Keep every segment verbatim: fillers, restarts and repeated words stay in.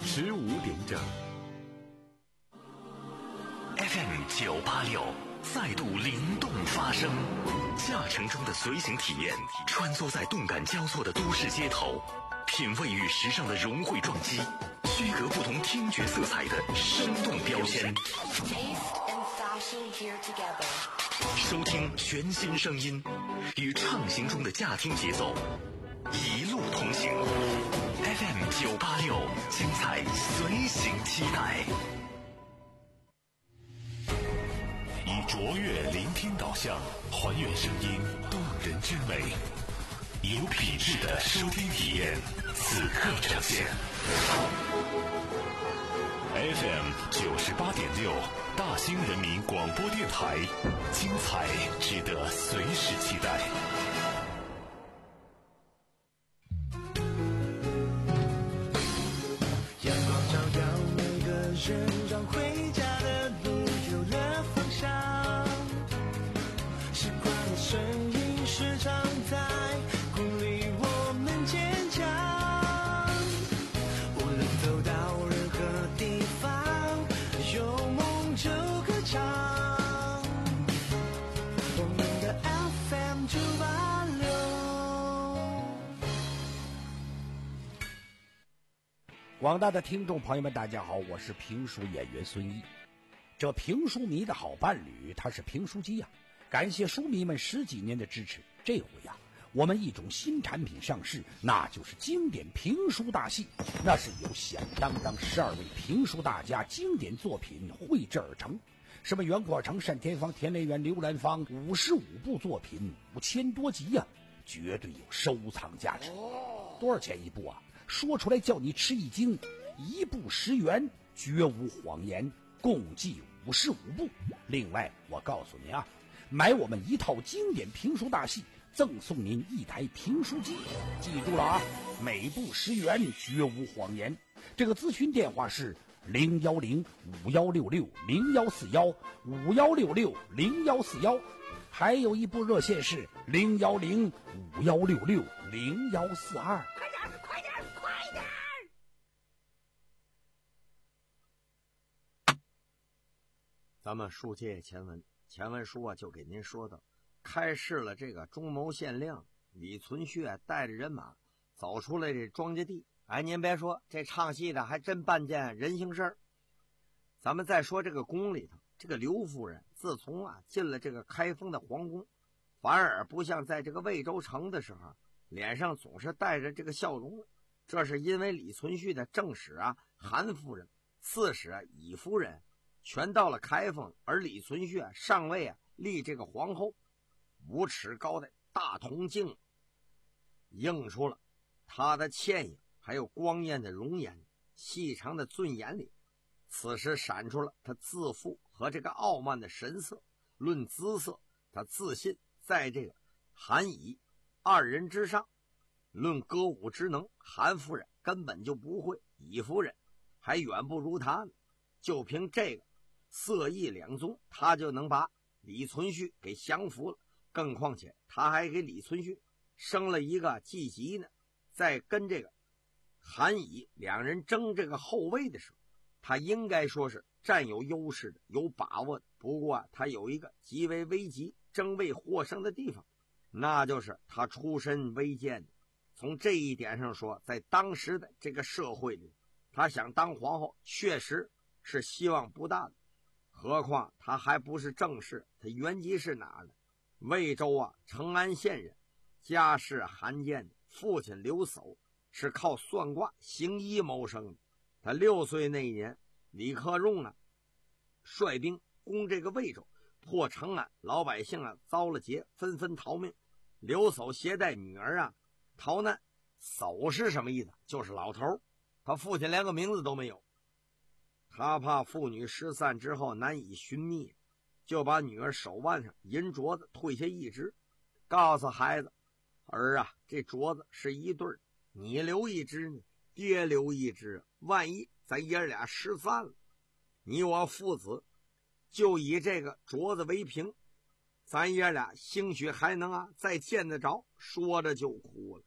十五点整。 F M 九八六再度灵动发声，驾乘中的随行体验，穿梭在动感交错的都市街头，品味与时尚的融汇撞击，区隔不同听觉色彩的生动标签。收听全新声音，与畅行中的驾听节奏，一路同行。F M 九八六，精彩随行期待。以卓越聆听导向，还原声音动人之美，有品质的收听体验，此刻呈现。F M 九十八点六，大兴人民广播电台，精彩值得随时期待。 阳光照耀每个人，让回家的路有了方向。时光的身影时常在鼓励我们坚强。无论走到任何地方，有梦就歌唱。我们的 F M 九八六。 广大的听众朋友们，大家好，我是评书演员孙一。这评书迷的好伴侣，他是评书机呀、啊。感谢书迷们十几年的支持，这回呀、啊，我们一种新产品上市，那就是经典评书大戏。那是由响当当十二位评书大家经典作品绘制而成，什么袁阔成、单田芳、田连元、刘兰芳，五十五部作品，五千多集呀、啊，绝对有收藏价值。多少钱一部啊？说出来叫你吃一惊，一部十元，绝无谎言，共计五十五部。另外，我告诉你啊，买我们一套经典评书大戏，赠送您一台评书机。记住了啊，每部十元，绝无谎言。这个咨询电话是零幺零五幺六六零幺四幺五幺六六零幺四幺，还有一部热线是零幺零五幺六六零幺四二。快点，快点，快点！ 咱们书接前文，前文书啊就给您说到，开市了这个中牟县令李存勖带着人马走出来这庄稼地。哎，您别说，这唱戏的还真办件人情事儿。咱们再说这个宫里头，这个刘夫人自从啊进了这个开封的皇宫，反而不像在这个魏州城的时候，脸上总是带着这个笑容。这是因为李存勖的正室啊韩夫人、次使啊乙夫人全到了开封，而李存勖啊上位啊立这个皇后，五尺高的大铜镜映出了她的倩影，还有光艳的容颜，细长的尊眼里，此时闪出了他自负和这个傲慢的神色。论姿色，他自信在这个韩乙二人之上。论歌舞之能，韩夫人根本就不会，乙夫人还远不如他呢。就凭这个色艺两宗，他就能把李存勖给降服了。更况且他还给李存勖生了一个继级呢。在跟这个韩乙两人争这个后位的时候，他应该说是占有优势的，有把握的。不过、啊、他有一个极为危急争位获胜的地方，那就是他出身微贱。从这一点上说，在当时的这个社会里，他想当皇后确实是希望不大的。何况他还不是正室，他原籍是哪呢？魏州啊成安县人，家世罕见的，父亲刘叟是靠算卦行医谋生的。他六岁那一年，李克用呢率兵攻这个魏州，破成安，老百姓啊遭了劫，纷纷逃命。刘叟携带女儿啊逃难。叟是什么意思？就是老头，他父亲连个名字都没有。他怕妇女失散之后难以寻觅，就把女儿手腕上银镯子退下一只，告诉孩子，儿啊，这镯子是一对儿，你留一只呢，爹留一只，万一咱爷俩失散了，你我父子就以这个镯子为凭，咱爷俩兴许还能啊再见得着。说着就哭了。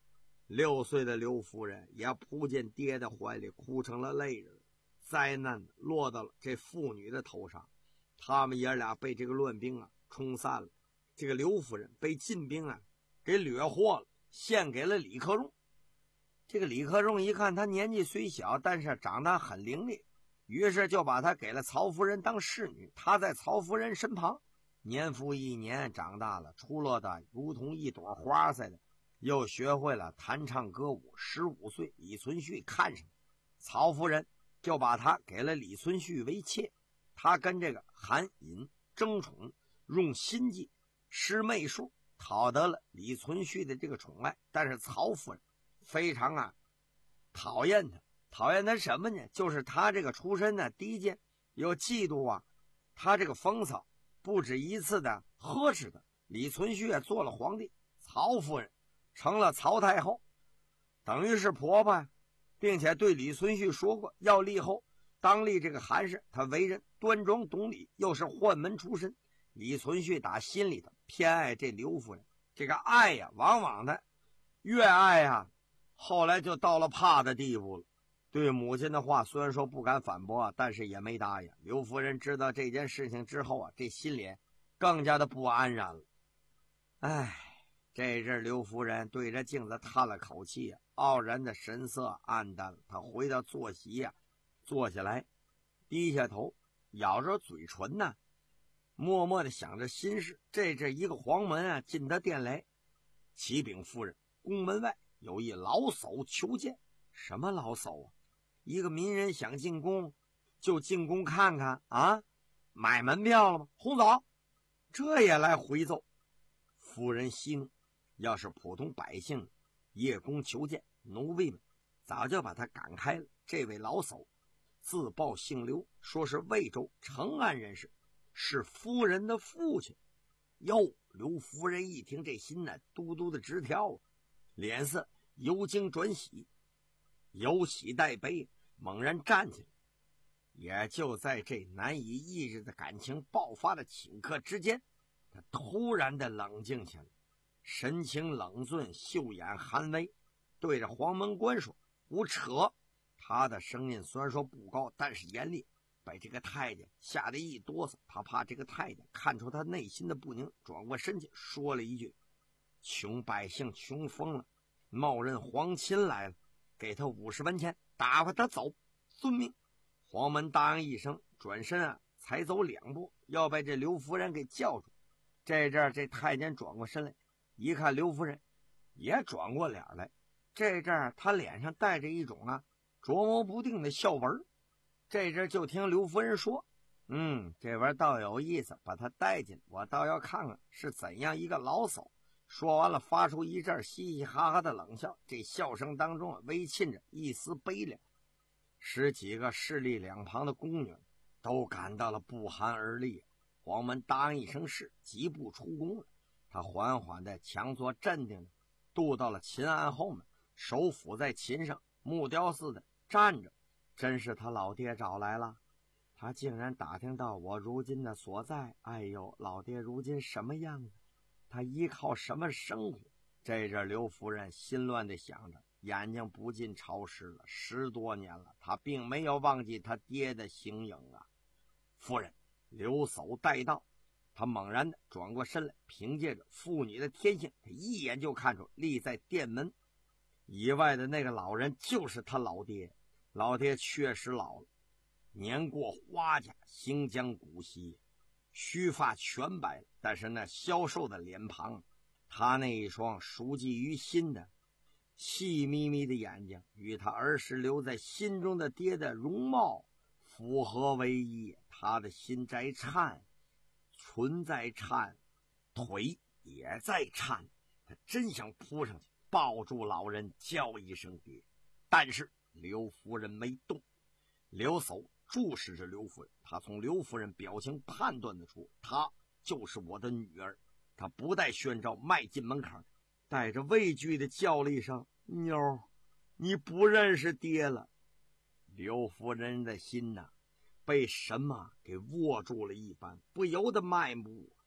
六岁的刘夫人也扑进爹的怀里，哭成了泪人。灾难落到了这妇女的头上，他们爷俩被这个乱兵啊冲散了。这个刘夫人被晋兵啊给掠获了，献给了李克用。这个李克用一看他年纪虽小，但是长得很伶俐，于是就把他给了曹夫人当侍女。他在曹夫人身旁，年复一年长大了，出落的如同一朵花似的，又学会了弹唱歌舞。十五岁，李存勖看上曹夫人，就把他给了李存勖为妾。他跟这个韩尹争宠，用心计施媚术，讨得了李存勖的这个宠爱。但是曹夫人非常啊讨厌他，讨厌他什么呢？就是他这个出身呢低贱，又嫉妒啊他这个风骚，不止一次的呵斥他。李存勖也做了皇帝，曹夫人成了曹太后，等于是婆婆，并且对李存勖说过要立后。当立这个韩氏，他为人端庄懂礼，又是宦门出身。李存勖打心里头偏爱这刘夫人，这个爱呀，往往的越爱呀，后来就到了怕的地步了。对母亲的话虽然说不敢反驳，但是也没答应。刘夫人知道这件事情之后啊，这心里更加的不安然了。唉，这阵刘夫人对着镜子叹了口气啊，傲然的神色暗淡了。她回到坐席呀、啊，坐下来，低下头，咬着嘴唇呢，默默的想着心事。这阵一个黄门啊进他殿来，启禀夫人，宫门外有一老叟求见。什么老叟啊？一个民人想进宫，就进宫看看啊，买门票了吗？轰走！这也来回奏。夫人息怒，要是普通百姓夜宫求见，奴婢们早就把他赶开了。这位老叟自报姓刘，说是魏州成安人士，是夫人的父亲。哟，刘夫人一听，这心呢嘟嘟的直跳啊，脸色由惊转喜，由喜带悲，猛然站起来。也就在这难以抑制的感情爆发的顷刻之间，他突然的冷静下来，神情冷峻，秀眼含微，对着黄门官说：“胡扯！”他的声音虽然说不高，但是严厉，把这个太监吓得一哆嗦。他怕这个太监看出他内心的不宁，转过身去说了一句：“穷百姓穷疯了，冒认皇亲来了，给他五十文钱，打发他走，遵命。”黄门答应一声，转身啊才走两步，要被这刘夫人给叫住。这阵这太监转过身来，一看刘夫人也转过脸来，这阵他脸上带着一种啊琢磨不定的笑纹。这阵就听刘夫人说：“嗯，这玩意倒有意思，把他带进，我倒要看看是怎样一个老叟。”说完了，发出一阵嘻嘻哈哈的冷笑，这笑声当中啊微沁着一丝悲凉。十几个势力两旁的宫女都感到了不寒而栗。黄门答应一声是，疾步出宫了。他缓缓的强作镇定的渡到了秦案后面，手抚在琴上，木雕似的站着。真是他老爹找来了，他竟然打听到我如今的所在。哎呦，老爹如今什么样子？他依靠什么生活？这阵刘夫人心乱的想着，眼睛不禁潮湿了。十多年了，他并没有忘记他爹的形影啊。夫人，刘叟带到。他猛然的转过身来，凭借着妇女的天性，他一眼就看出立在殿门以外的那个老人就是他老爹。老爹确实老了，年过花甲，行将古稀，须发全白了，但是那消瘦的脸庞，他那一双熟记于心的细眯眯的眼睛，与他儿时留在心中的爹的容貌符合为一。他的心在颤，唇在颤，腿也在颤。他真想扑上去抱住老人，叫一声爹，但是刘夫人没动。刘叟注视着刘夫人，他从刘夫人表情判断得出，她就是我的女儿。他不带宣召，迈进门槛，带着畏惧的叫了一声：“妞儿，你不认识爹了。”刘夫人的心呐、啊，被什么给握住了一般，不由得迈步。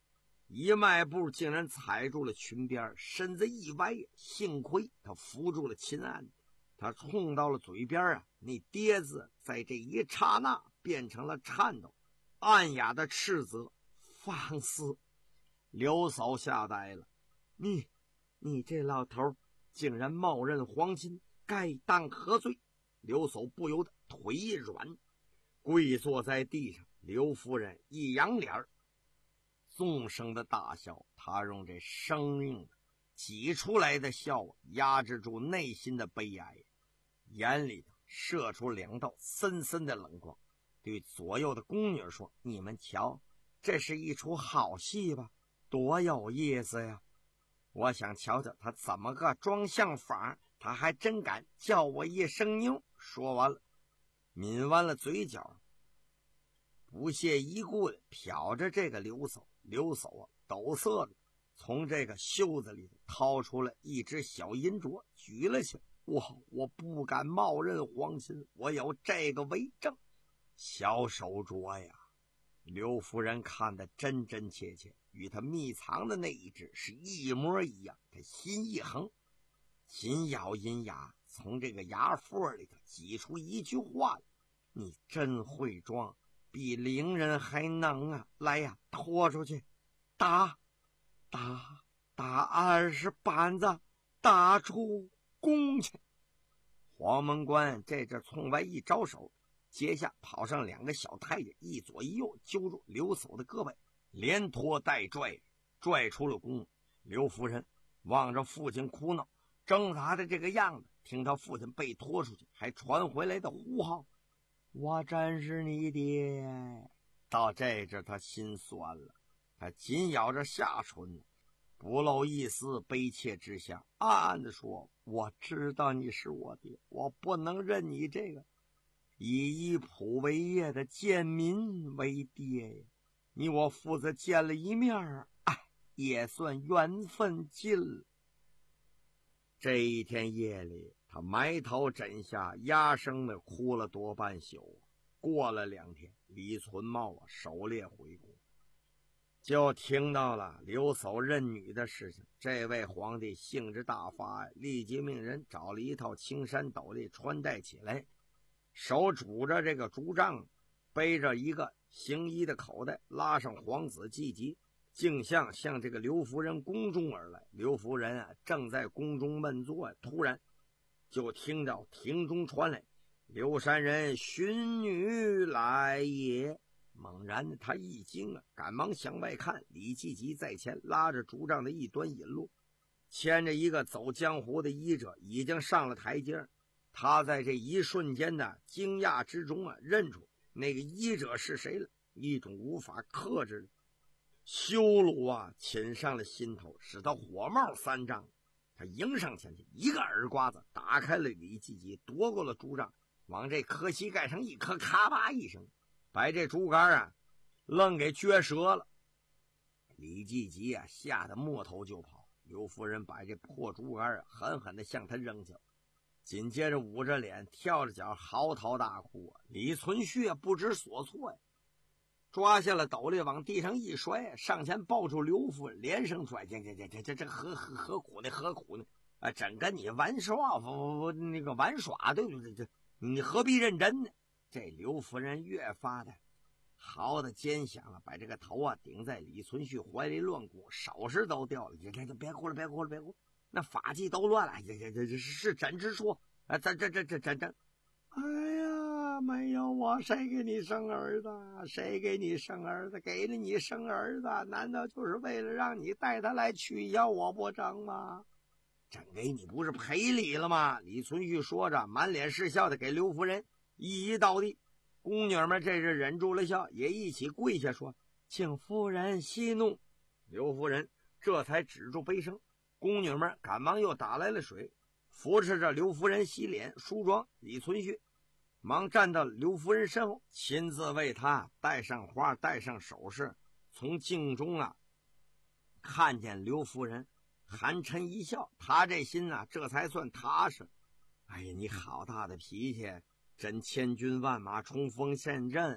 一迈步竟然踩住了裙边，身子一歪，幸亏他扶住了秦安。他冲到了嘴边啊，那跌字在这一刹那变成了颤抖，暗哑的斥责：放肆！刘嫂吓呆了，你你这老头竟然冒认皇亲，该当何罪？刘嫂不由得腿一软，跪坐在地上。刘夫人一扬脸，纵声的大笑，她用这生硬的挤出来的笑压制住内心的悲哀，眼里头射出两道深深的冷光，对左右的宫女说：你们瞧，这是一出好戏吧，多有意思呀！我想瞧瞧他怎么个装相法，他还真敢叫我一声妞。说完了，抿完了嘴角，不屑一顾的瞟着这个刘嫂。刘嫂啊，抖瑟着从这个袖子里掏出了一只小银镯，举了起来。我我不敢冒认皇亲，我有这个为证。小手镯呀，刘夫人看得真真切切，与他密藏的那一只是一模一样。他心一横，紧咬银牙，从这个牙缝里头挤出一句话来：你真会装，比伶人还能啊！来呀，拖出去，打打打二十板子，打出宫去！黄门关这这冲外一招手，接下跑上两个小太监，一左一右揪住刘嫂的胳膊，连拖带拽，拽出了宫。刘夫人望着父亲哭闹挣扎的这个样子，听到父亲被拖出去，还传回来的呼号：我真是你爹！到这阵他心酸了，他紧咬着下唇，不露一丝悲切之相，暗暗地说：我知道你是我爹，我不能认你这个以一仆为业的贱民为爹呀！你我父子见了一面，哎，也算缘分尽了。这一天夜里，他埋头枕下，压声的哭了多半宿。过了两天，李存茂啊狩猎回宫，就听到了刘嫂认女的事情。这位皇帝兴致大发呀，立即命人找了一套青衫斗笠穿戴起来，手拄着这个竹杖，背着一个行衣的口袋，拉上皇子季吉，径向向这个刘夫人宫中而来。刘夫人啊正在宫中闷坐，突然就听到庭中传来：刘山人寻女来也。猛然的他一惊啊，赶忙向外看，李季吉在前拉着竹杖的一端引路，牵着一个走江湖的医者已经上了台阶。他在这一瞬间的惊讶之中啊，认出那个医者是谁了，一种无法克制的羞辱啊侵上了心头，使他火冒三丈。他迎上前去，一个耳刮子打开了李季吉，夺过了竹杖，往这磕膝盖上一磕，咔吧一声，把这竹竿啊愣给撅折了。李季吉啊吓得摸头就跑。刘夫人把这破竹竿啊狠狠地向他扔下，紧接着捂着脸跳着脚嚎啕大哭啊。李存勖不知所措呀，抓下了斗笠往地上一摔，上前抱住刘夫人，连声拽：这这这这这这何何何苦呢？何苦呢？啊，真跟你玩耍，不那个玩耍，对不对？这你何必认真呢？这刘夫人越发的嚎的尖响了，把这个头啊顶在李存勖怀里乱鼓，首饰都掉了。这这别哭了，别哭了，别哭了，那法器都乱了。这这这这是真之说啊，这这这这真真。哎呀，没有我谁给你生儿子？谁给你生儿子？给了你生儿子，难道就是为了让你带他来取笑我不成吗？朕给你不是赔礼了吗？李存勖说着，满脸是笑的给刘夫人一一倒地。宫女们这是忍住了笑，也一起跪下说：请夫人息怒。刘夫人这才止住悲声。宫女们赶忙又打来了水，扶持着刘夫人洗脸梳妆。李存勖忙站到刘夫人身后，亲自为她戴上花，戴上首饰。从镜中啊看见刘夫人含嗔一笑，他这心啊这才算踏实。哎呀，你好大的脾气！朕千军万马冲锋陷阵，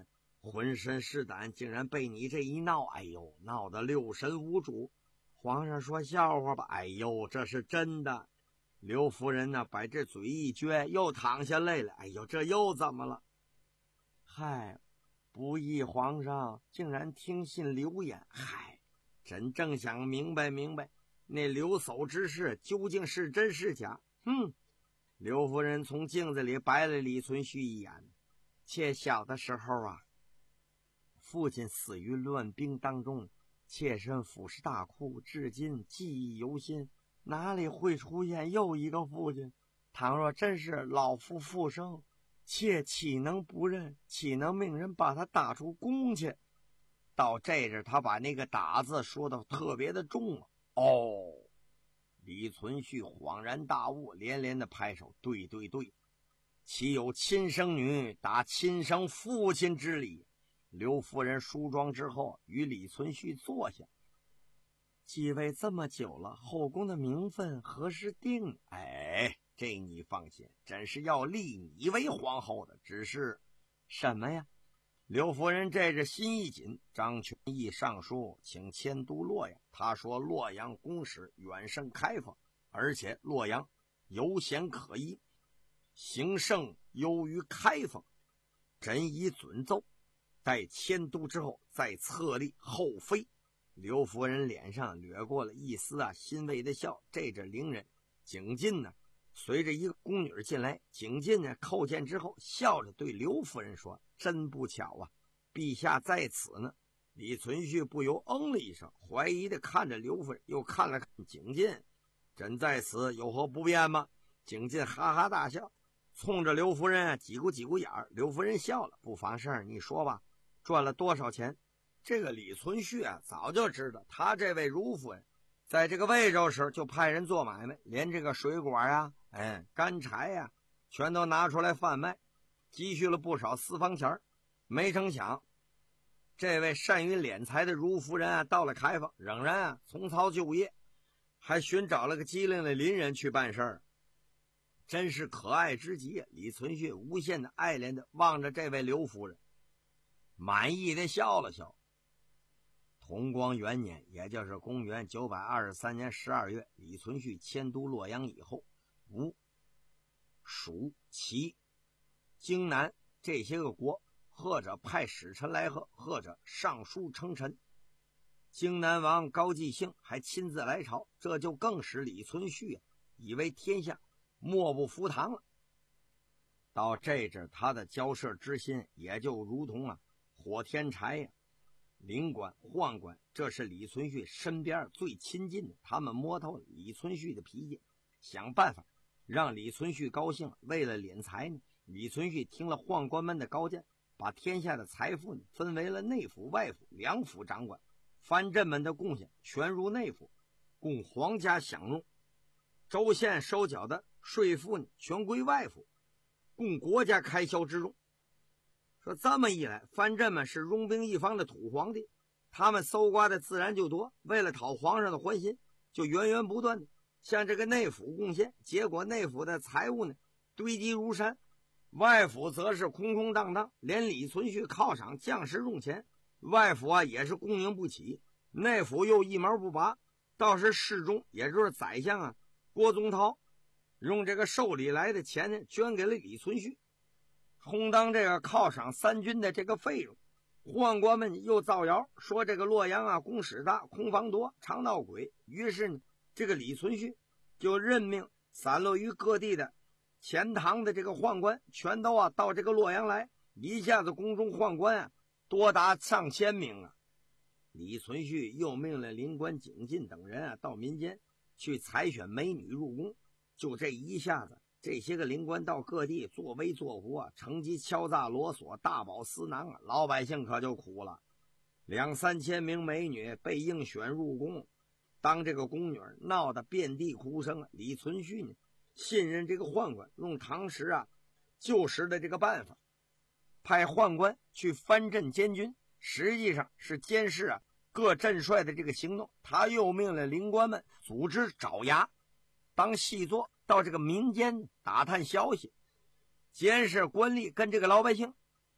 浑身是胆，竟然被你这一闹，哎呦，闹得六神无主。皇上说笑话吧，哎呦，这是真的。刘夫人呢，把这嘴一撅，又淌下泪来，哎呦，这又怎么了？嗨，不义皇上竟然听信流言，嗨，朕正想明白明白那刘叟之事究竟是真是假。哼！刘夫人从镜子里白了李存勖一眼，妾小的时候啊，父亲死于乱兵当中，妾身俯视大哭，至今记忆犹新，哪里会出现又一个父亲？倘若真是老父复生，妾岂能不认？岂能命人把他打出宫去？到这阵，他把那个打字说的特别的重了。哦，李存勖恍然大悟，连连的拍手，对对对，岂有亲生女打亲生父亲之理？刘夫人梳妆之后，与李存勖坐下。继位这么久了，后宫的名分何时定？哎，这你放心，真是要立你为皇后的。只是什么呀？刘夫人这是心一紧，张全义上书请迁都洛阳。他说洛阳宫室远胜开封，而且洛阳有险可依，行胜优于开封。朕已准奏，待迁都之后再册立后妃。刘夫人脸上掠过了一丝啊欣慰的笑。这阵伶人景进呢，随着一个宫女进来，景进呢叩见之后，笑着对刘夫人说：“真不巧啊，陛下在此呢。”李存勖不由嗯了一声，怀疑的看着刘夫人，又看了看景进：“朕在此有何不便吗？”景进哈哈大笑，冲着刘夫人挤咕挤咕眼儿。刘夫人笑了：“不妨事儿，你说吧，赚了多少钱？”这个李存勖啊，早就知道他这位如夫人在这个魏州时就派人做买卖，连这个水果啊、哎、干柴呀、啊，全都拿出来贩卖，积蓄了不少私房钱。没成想，这位善于敛财的如夫人啊，到了开封，仍然啊从操旧业，还寻找了个机灵的邻人去办事儿，真是可爱之极。李存勖无限的爱怜的望着这位刘夫人，满意的笑了笑。同光元年，也就是公元九百二十三年十二月，李存勖迁都洛阳以后，吴、蜀、齐、荆南这些个国，或者派使臣来贺，或者上书称臣。荆南王高季兴还亲自来朝，这就更使李存勖、啊、以为天下莫不服堂了。到这阵，他的交涉之心也就如同啊火天柴呀、啊。灵官、宦官，这是李存勖身边最亲近的，他们摸透了李存勖的脾气，想办法让李存勖高兴。为了敛财呢，李存勖听了宦官们的高见，把天下的财富呢分为了内府、外府两府掌管，藩镇们的贡献全入内府，供皇家享用；州县收缴的税赋呢全归外府，供国家开销之用。说这么一来，藩镇们是拥兵一方的土皇帝，他们搜刮的自然就多，为了讨皇上的欢心，就源源不断的向这个内府贡献，结果内府的财物呢堆积如山，外府则是空空荡荡，连李存勖犒赏将士用钱，外府啊也是供应不起，内府又一毛不拔。倒是侍中，也就是宰相啊郭宗涛，用这个寿礼来的钱呢捐给了李存勖，充当这个犒赏三军的这个费用。宦官们又造谣说这个洛阳啊宫室大，空房多，常闹鬼。于是呢，这个李存勖就任命散落于各地的钱塘的这个宦官，全都啊到这个洛阳来。一下子宫中宦官啊多达上千名啊。李存勖又命令临官景进等人啊到民间去采选美女入宫。就这一下子，这些个灵官到各地作威作福啊，乘机敲诈罗索，大饱私囊啊，老百姓可就苦了。两三千名美女被应选入宫，当这个宫女闹得遍地哭声啊。李存勖呢，信任这个宦官，用当时啊旧时的这个办法，派宦官去藩镇监军，实际上是监视啊各镇帅的这个行动。他又命令灵官们组织爪牙当细作，到这个民间打探消息，监视官吏跟这个老百姓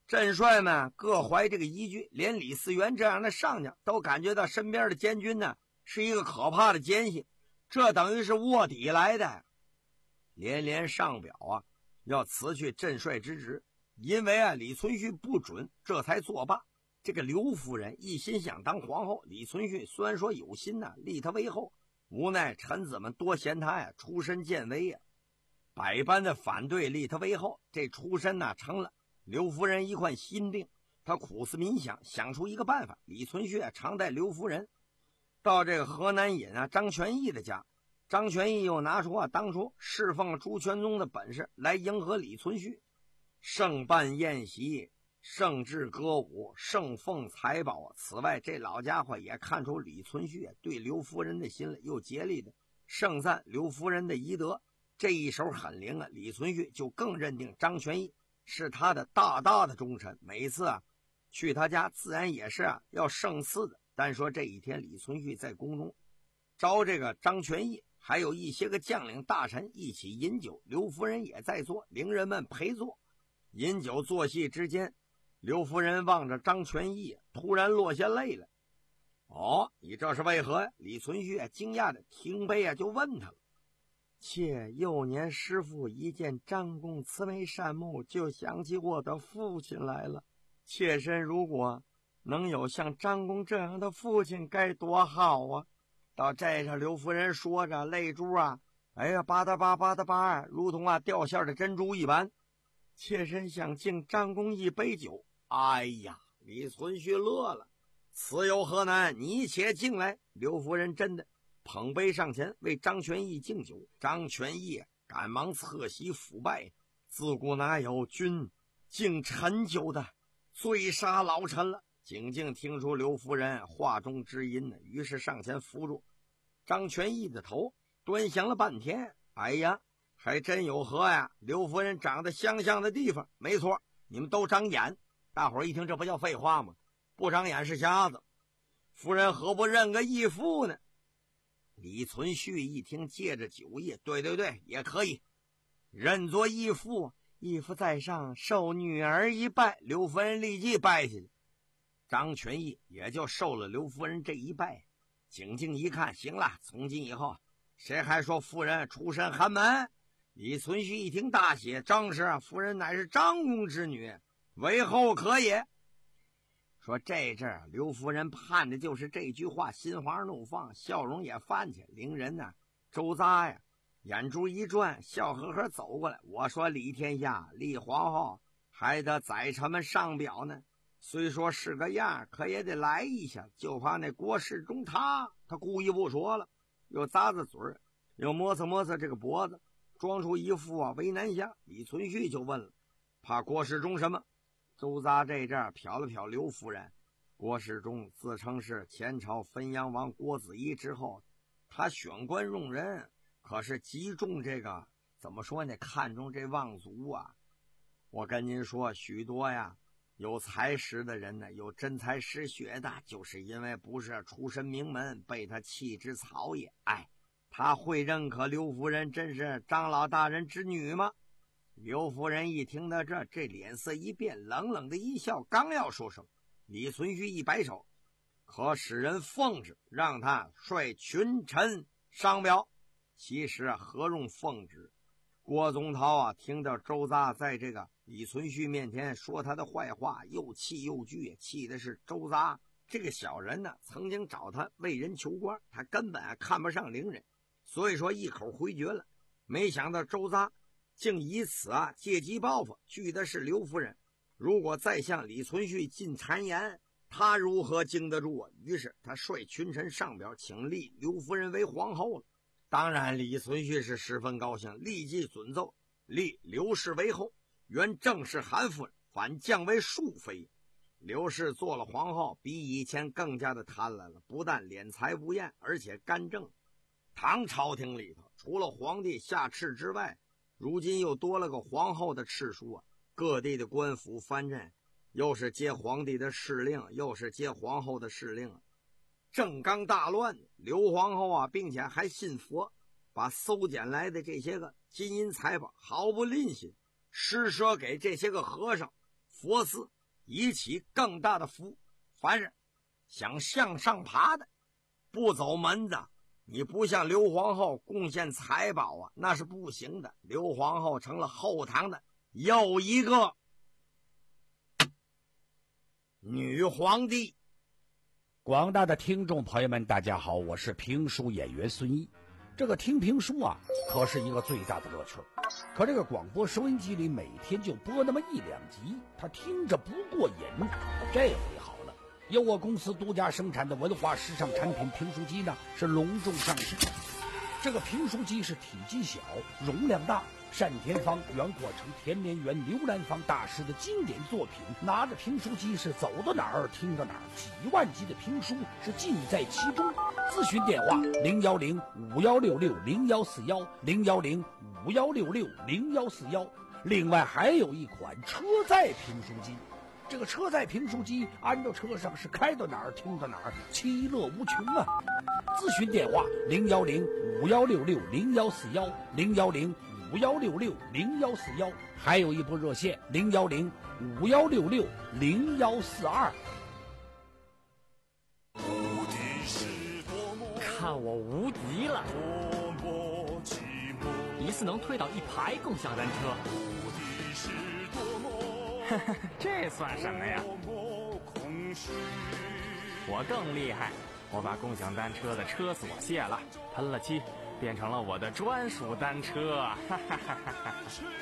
镇帅们各怀这个疑惧，连李嗣源这样的上将都感觉到身边的监军呢是一个可怕的奸细，这等于是卧底来的，连连上表啊，要辞去镇帅之职。因为啊李存勖不准，这才作罢。这个刘夫人一心想当皇后，李存勖虽然说有心呐、啊、立她为后，无奈臣子们多嫌他呀出身贱微呀，百般的反对立他为后。这出身呐、啊、成了刘夫人一块心病，他苦思冥想，想出一个办法。李存勖啊常带刘夫人到这个河南尹啊张全义的家，张全义又拿出啊当初侍奉朱全宗的本事来迎合李存勖，盛办宴席，盛置歌舞，盛奉财宝。此外，这老家伙也看出李存勖对刘夫人的心了，又竭力的盛赞刘夫人的遗德。这一手很灵啊，李存勖就更认定张全义是他的大大的忠臣，每次啊去他家自然也是啊要盛赐的。但说这一天李存勖在宫中招这个张全义还有一些个将领大臣一起饮酒，刘夫人也在座，伶人们陪坐。饮酒作戏之间，刘夫人望着张全义突然落下泪来。哦，你这是为何呀？李存勖啊惊讶的停杯啊就问他了。妾幼年师父一见张公慈眉善目，就想起我的父亲来了。妾身如果能有像张公这样的父亲该多好啊。到这上刘夫人说着，泪珠啊哎呀吧嗒吧吧嗒吧，如同啊掉馅的珍珠一般。妾身想敬张公一杯酒。哎呀，李存勖乐了，此有何难，你且进来。刘夫人真的捧杯上前为张全义敬酒。张全义赶忙侧膝腐拜，自古哪有君敬臣酒的，醉杀老臣了。景静听出刘夫人话中之音呢，于是上前扶住张全义的头，端详了半天。哎呀，还真有何呀刘夫人长得相像的地方。没错，你们都长眼。大伙儿一听，这不叫废话吗？不长眼是瞎子，夫人何不认个义父呢？李存勖一听，借着酒意，对对对，也可以认作义父。义父在上，受女儿一拜。刘夫人立即拜下去，张全义也就受了刘夫人这一拜。景静一看，行了，从今以后谁还说夫人出身寒门？李存勖一听大喜，正是，夫人乃是张公之女，为后可也。说这阵儿刘夫人盼的就是这句话，心花怒放，笑容也泛起。伶人呢周匝呀眼珠一转，笑呵呵走过来。我说李天下，立皇后还得宰臣们上表呢，虽说是个样，可也得来一下。就怕那郭世忠他他故意不说了，又咂咂嘴儿，又摸蹭摸蹭这个脖子，装出一副啊为难相。李存勖就问了，怕郭世忠什么？周匝这阵瞟了瞟刘夫人，郭世忠自称是前朝汾阳王郭子仪之后，他选官用人，可是极重这个怎么说呢，看重这望族啊。我跟您说，许多呀有才识的人呢，有真才实学的，就是因为不是出身名门，被他弃之草也。哎，他会认可刘夫人真是张老大人之女吗？刘夫人一听到这，这脸色一变，冷冷的一笑，刚要说什么，李存勖一摆手，可使人奉旨，让他率群臣上表。其实啊，何用奉旨？郭宗涛啊，听到周匝在这个李存勖面前说他的坏话，又气又惧，气的是周匝这个小人呢，曾经找他为人求官，他根本啊看不上伶人，所以说一口回绝了。没想到周匝竟以此啊借机报复，惧的是刘夫人。如果再向李存勖进谗言，他如何经得住啊？于是他率群臣上表，请立刘夫人为皇后了。当然李存勖是十分高兴，立即准奏立刘氏为后，原正是韩夫人，反降为庶妃。刘氏做了皇后，比以前更加的贪婪了，不但敛财不厌，而且干政。唐朝廷里头除了皇帝下敕之外，如今又多了个皇后的敕书啊！各地的官府藩镇又是接皇帝的敕令，又是接皇后的敕令。正刚大乱，刘皇后啊，并且还信佛，把搜捡来的这些个金银财宝毫不吝惜施舍给这些个和尚、佛寺， 以起更大的福。凡是想向上爬的，不走门子，你不向刘皇后贡献财宝啊，那是不行的。刘皇后成了后堂的又一个女皇帝。 广大的听众朋友们，大家好，我是评书演员孙一。这个听评书啊，可是一个最大的乐趣。可这个广播收音机里每天就播那么一两集，他听着不过瘾。这回好了，由我公司独家生产的文化时尚产品评书机呢，是隆重上市。这个评书机是体积小，容量大，单田芳、袁阔成、田连元、刘兰芳大师的经典作品。拿着评书机是走到哪儿听到哪儿，几万集的评书是尽在其中。咨询电话零幺零五幺六六零幺四幺零幺零五幺六六零幺四幺。另外还有一款车载评书机。这个车载评书机安到车上是开到哪儿听到哪儿，其乐无穷啊！咨询电话零幺零五幺六六零幺四幺零幺零五幺六六零幺四幺，还有一部热线零幺零五幺六六零幺四二。 看我无敌了！一次能推倒一排共享单车。这算什么呀？我更厉害，我把共享单车的车锁卸了，喷了漆，变成了我的专属单车。哈哈哈哈！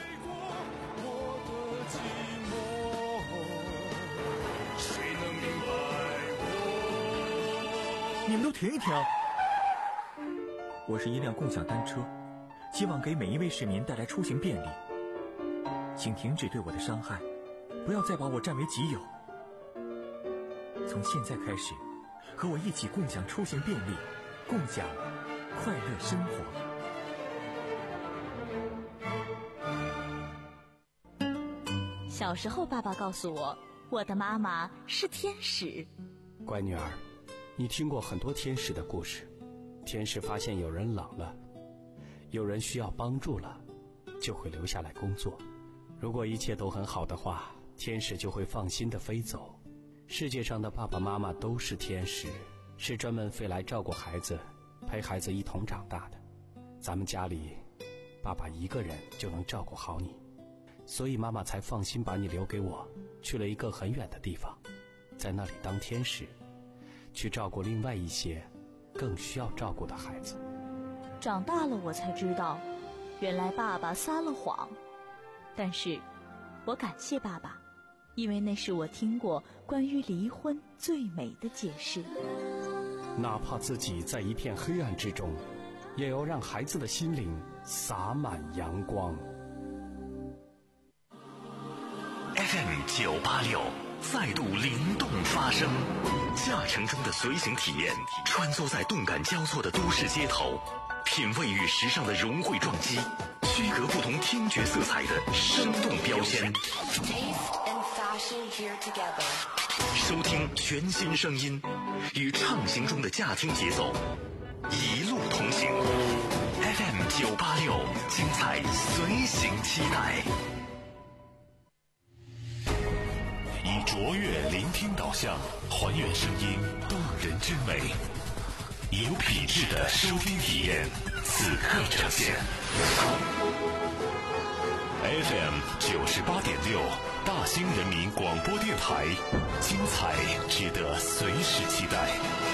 你们都停一停！我是一辆共享单车，希望给每一位市民带来出行便利。请停止对我的伤害，不要再把我占为己有。从现在开始，和我一起共享出行便利，共享快乐生活。小时候，爸爸告诉我，我的妈妈是天使。 乖女儿，你听过很多天使的故事。天使发现有人冷了，有人需要帮助了，就会留下来工作。如果一切都很好的话，天使就会放心地飞走。世界上的爸爸妈妈都是天使，是专门飞来照顾孩子，陪孩子一同长大的。咱们家里，爸爸一个人就能照顾好你，所以妈妈才放心把你留给我，去了一个很远的地方，在那里当天使，去照顾另外一些更需要照顾的孩子。 长大了我才知道，原来爸爸撒了谎。但是我感谢爸爸，因为那是我听过关于离婚最美的解释。 哪怕自己在一片黑暗之中，也要让孩子的心灵洒满阳光。 F M 九八六再度灵动发声，驾乘中的随行体验，穿梭在动感交错的都市街头，品味与时尚的融汇撞击，区隔不同听觉色彩的生动标签。收听全新声音，与畅行中的驾听节奏，一路同行。F M 九八六，精彩随行期待。 以卓越聆听导向，还原声音动人之美，以有品质的收听体验，此刻呈现。F M 九十八点六，大兴人民广播电台，精彩值得随时期待。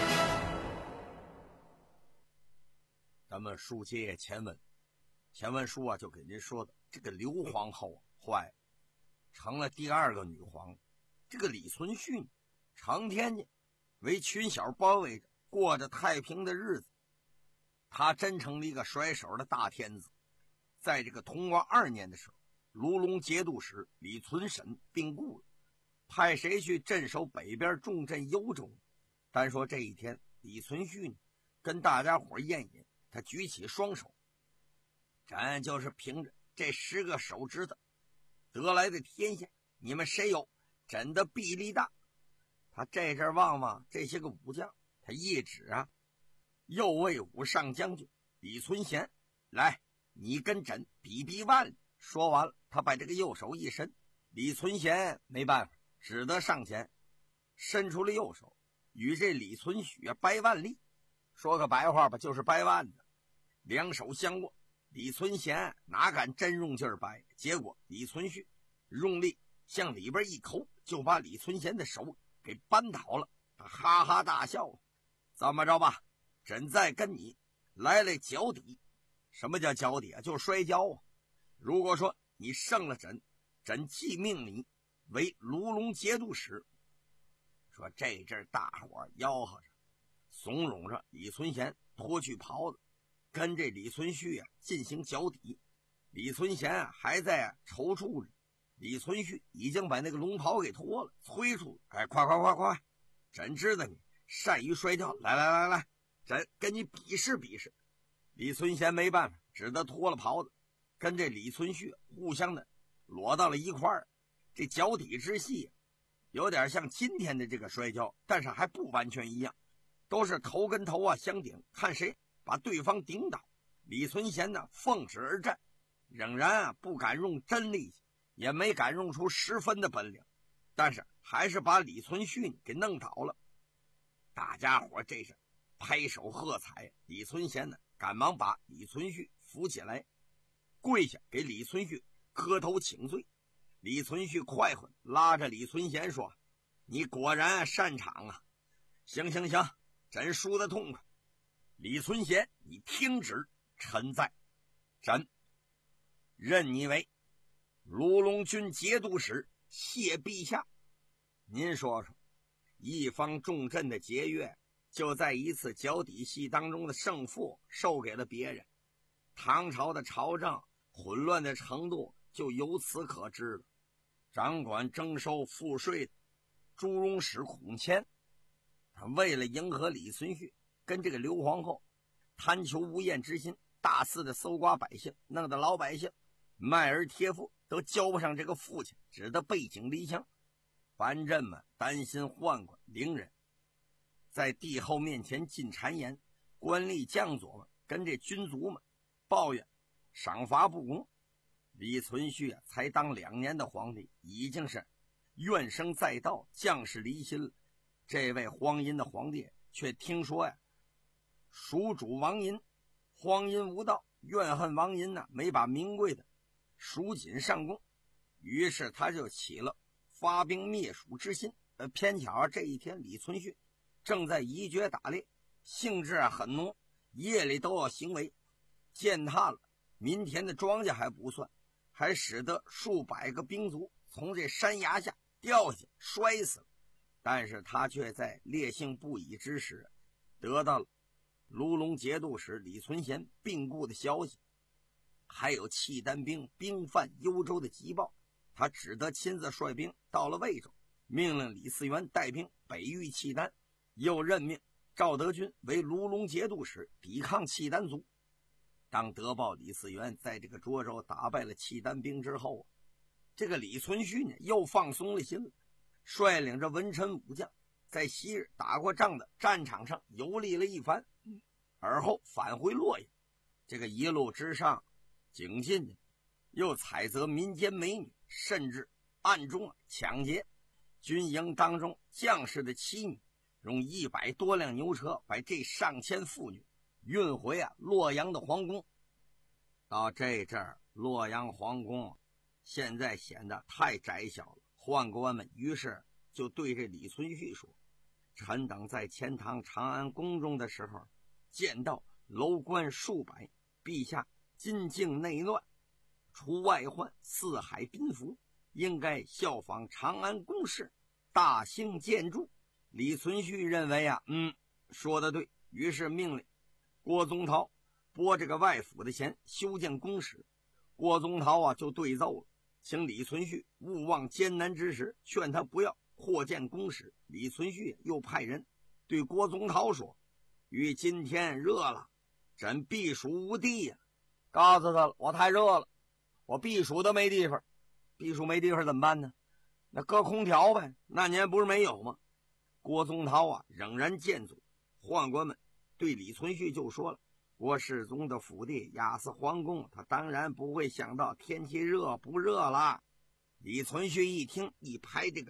咱们书接前文，前文书啊就给您说的，这个刘皇后啊坏，成了第二个女皇。 这个李存勖成天呢为群小包围着，过着太平的日子。他真成了一个甩手的大天子。在这个同光二年的时候，卢龙节度使李存审病故了，派谁去镇守北边重镇幽州？单说这一天，李存勖跟大家伙宴饮，他举起双手，咱就是凭着这十个手指头得来的天下，你们谁有？ 真的臂力大，他这阵望望这些个武将，他一指啊，右卫武上将军李存贤，来，你跟朕比比腕力。说完了，他把这个右手一伸，李存贤没办法， 只得上前伸出了右手，与这李存勖啊掰腕力。说个白话吧，就是掰腕子。两手相握，李存贤哪敢真用劲儿掰，结果李存勖用力向里边一抠，就把李存贤的手给扳倒了。他哈哈大笑，这么着吧，朕再跟你来了脚底。什么叫脚底啊？就是摔跤啊。如果说你胜了朕，朕即命你为卢龙节度使。说这阵大伙吆喝着，怂恿着李存贤脱去袍子，跟这李存勖啊进行脚底。李存贤啊还在啊踌躇着，李存勖已经把那个龙袍给脱了，催促：“哎，快快快快！朕知道你善于摔跤，来来来来，朕跟你比试比试。”李存贤没办法，只得脱了袍子，跟这李存勖互相的裸到了一块儿。这脚底之戏有点像今天的这个摔跤，但是还不完全一样，都是头跟头啊相顶，看谁把对方顶倒。李存贤呢奉旨而战，仍然啊不敢用真力气，也没敢用出十分的本领，但是还是把李存勖给弄倒了。大家伙这是拍手喝彩。李存贤呢赶忙把李存勖扶起来，跪下给李存勖磕头请罪。李存勖快活拉着李存贤说：“你果然擅长啊！行行行，朕输得痛快。李存贤，你听旨，臣在。朕任你为卢龙军节度使，谢陛下。您说说，一方重镇的节钺，就在一次脚底戏当中的胜负授给了别人，唐朝的朝政混乱的程度就由此可知了。掌管征收赋税的朱荣使孔谦，他为了迎合李存勖跟这个刘皇后贪求无厌之心，大肆的搜刮百姓，弄得老百姓卖儿贴妇都交不上这个父亲，只得背井离乡。藩镇们担心宦官伶人在帝后面前进谗言，官吏将佐们跟这军卒们抱怨赏罚不公。李存勖啊，才当两年的皇帝，已经是怨声载道，将士离心了。这位荒淫的皇帝却听说呀，蜀主王寅荒淫无道，怨恨王寅呢没把名贵的蜀锦上贡，于是他就起了发兵灭蜀之心。呃，偏巧这一天李存勖正在宜爵打猎，兴致啊很浓，夜里都要行为，践踏了民田的庄稼还不算，还使得数百个兵卒从这山崖下掉下摔死了。但是他却在烈性不已之时，得到了卢龙节度使李存贤病故的消息，还有契丹兵兵犯幽州的急报。他只得亲自率兵到了魏州，命令李嗣源带兵北御契丹，又任命赵德军为卢龙节度使，抵抗契丹族。当得报李嗣源在这个涿州打败了契丹兵之后，这个李存勖呢又放松了心了，率领着文臣武将在昔日打过仗的战场上游历了一番，而后返回洛阳。这个一路之上警进的又采择民间美女，甚至暗中抢劫军营当中将士的妻女，用一百多辆牛车把这上千妇女运回啊洛阳的皇宫。到这阵儿，洛阳皇宫现在显得太窄小了，宦官们于是就对这李存勖说：“臣等在钱塘长安宫中的时候，见到楼观数百，陛下今境内乱，除外患，四海宾服，应该效仿长安宫室，大兴建筑。”李存勖认为啊，嗯，说得对，于是命令郭宗燾拨这个外府的钱修建宫室。郭宗燾啊就对奏了，请李存勖勿忘艰难之时，劝他不要扩建宫室。李存勖又派人对郭宗燾说：“于今天热了，朕避暑无地呀、啊。”告诉他了，我太热了，我避暑都没地方。避暑没地方怎么办呢？那搁空调呗，那年不是没有吗？郭宗燾啊仍然谏阻。宦官们对李存勖就说了：“郭世宗的府邸雅似皇宫，他当然不会想到天气热不热了。”李存勖一听，一拍这个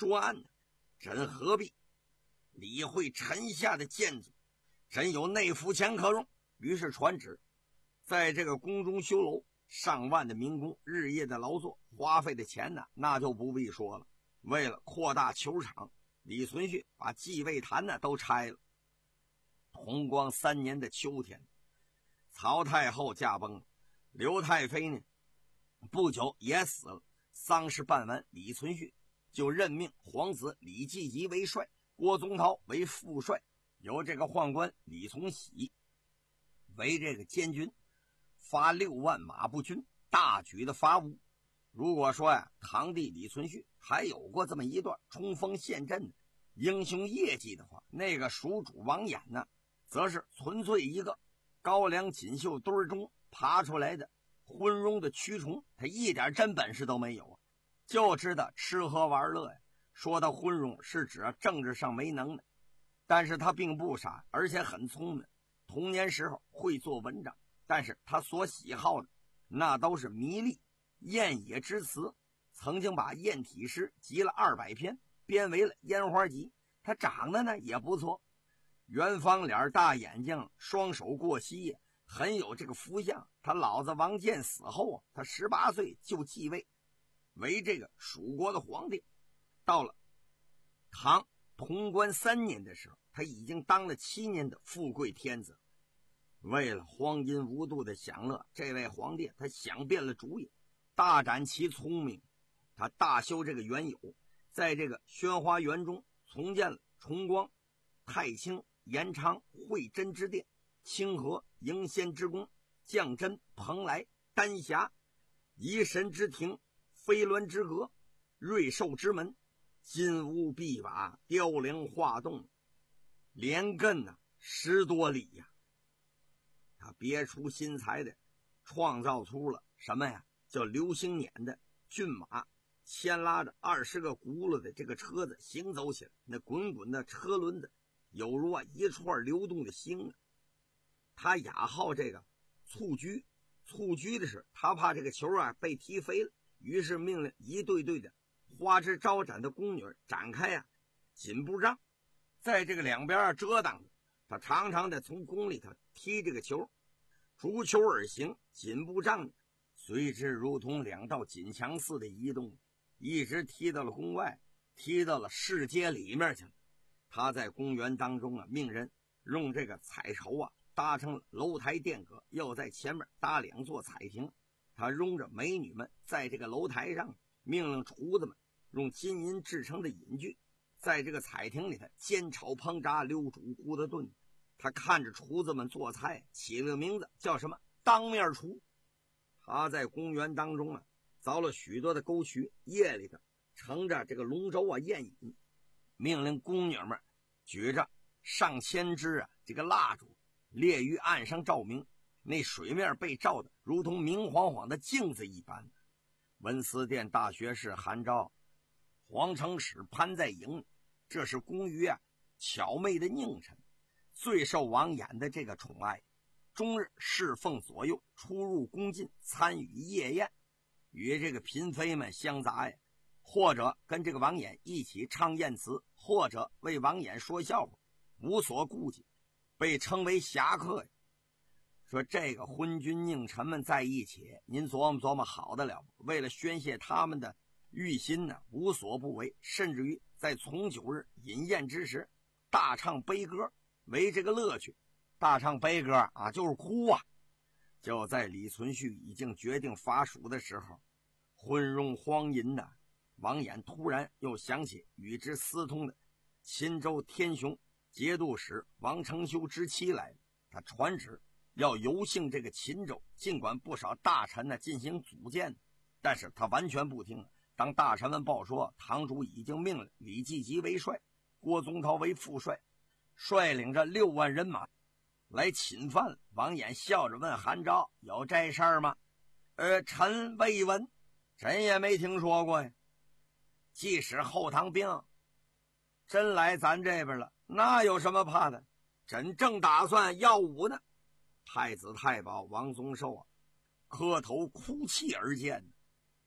捉案呢？朕何必理会臣下的谏阻？朕有内府钱可用。于是传旨，在这个宫中修楼，上万的民工日夜的劳作，花费的钱呢，那就不必说了。为了扩大球场，李存勖把继位坛呢都拆了。弘光三年的秋天，曹太后驾崩了，刘太妃呢不久也死了。丧事办完，李存勖就任命皇子李继吉为帅，郭宗涛为副帅，由这个宦官李从喜为这个监军，发六万马步军，大举的伐吴。如果说呀，堂弟李存勖还有过这么一段冲锋陷阵的英雄业绩的话，那个蜀主王衍呢，则是纯粹一个高粱锦绣堆中爬出来的昏庸的蛆虫，他一点真本事都没有啊，就知道吃喝玩乐呀。说他昏庸是指政治上没能耐，但是他并不傻，而且很聪明。童年时候会做文章，但是他所喜好的那都是迷丽艳野之词，曾经把艳体诗集了二百篇，编为了《烟花集》。他长得呢也不错，圆方脸大眼睛，双手过膝，很有这个福相。他老子王建死后啊，他十八岁就继位为这个蜀国的皇帝。到了唐潼关三年的时候，他已经当了七年的富贵天子。为了荒淫无度的享乐，这位皇帝他想遍了主意，大展其聪明。他大修这个园囿，在这个宣花园中重建了崇光、太清、延昌、惠真之殿、清河、迎仙之宫、降真、蓬莱、丹霞、宜神之庭、飞鸾之阁、瑞兽之门、金屋碧瓦、雕梁画栋，连亘呢十多里呀、啊。他别出心裁的创造出了什么呀？叫流星辇的骏马，牵拉着二十个轱辘的这个车子行走起来，那滚滚的车轮子有如啊一串流动的星啊。他雅号这个蹴鞠，蹴鞠的是他怕这个球啊被踢飞了，于是命令一队队的花枝招展的宫女展开啊紧步杖，在这个两边啊遮挡着。他常常的从宫里头踢这个球，逐球而行，紧步杖随之如同两道锦墙似的移动，一直踢到了宫外，踢到了市街里面去了。他在公园当中啊，命人用这个彩绸啊搭成了楼台殿阁，又在前面搭两座彩亭。他拥着美女们在这个楼台上，命令厨子们用金银制成的饮具，在这个彩亭里头煎炒烹炸溜煮咕的炖。他看着厨子们做菜，起了个名字叫什么当面厨。他在公园当中啊凿了许多的沟渠，夜里头盛着这个龙舟啊宴饮，命令宫女们举着上千支啊这个蜡烛列于岸上照明，那水面被照得如同明晃晃的镜子一般。文思殿大学士韩昭、皇城使潘在营，这是宫于啊巧媚的佞臣，最受王衍的这个宠爱，终日侍奉左右，出入宫禁，参与夜宴，与这个嫔妃们相杂呀，或者跟这个王衍一起唱艳词，或者为王衍说笑话，无所顾忌，被称为侠客呀。说这个昏君佞臣们在一起，您琢磨琢磨好得了，为了宣泄他们的欲心呢，无所不为，甚至于在从九日饮宴之时大唱悲歌为这个乐趣。大唱悲歌啊就是哭啊。就在李存勖已经决定伐蜀的时候，昏庸荒淫的王衍突然又想起与之私通的秦州天雄节度使王承修之妻来了。他传旨要游幸这个秦州，尽管不少大臣呢进行阻谏，但是他完全不听。当大臣们报说堂主已经命令李继吉为帅，郭宗涛为副帅，率领着六万人马来侵犯了，王衍笑着问韩昭：“有这事儿吗？”呃，臣未闻，朕也没听说过呀。即使后唐兵真来咱这边了，那有什么怕的？朕正打算耀武呢。太子太保王宗寿啊，磕头哭泣而见，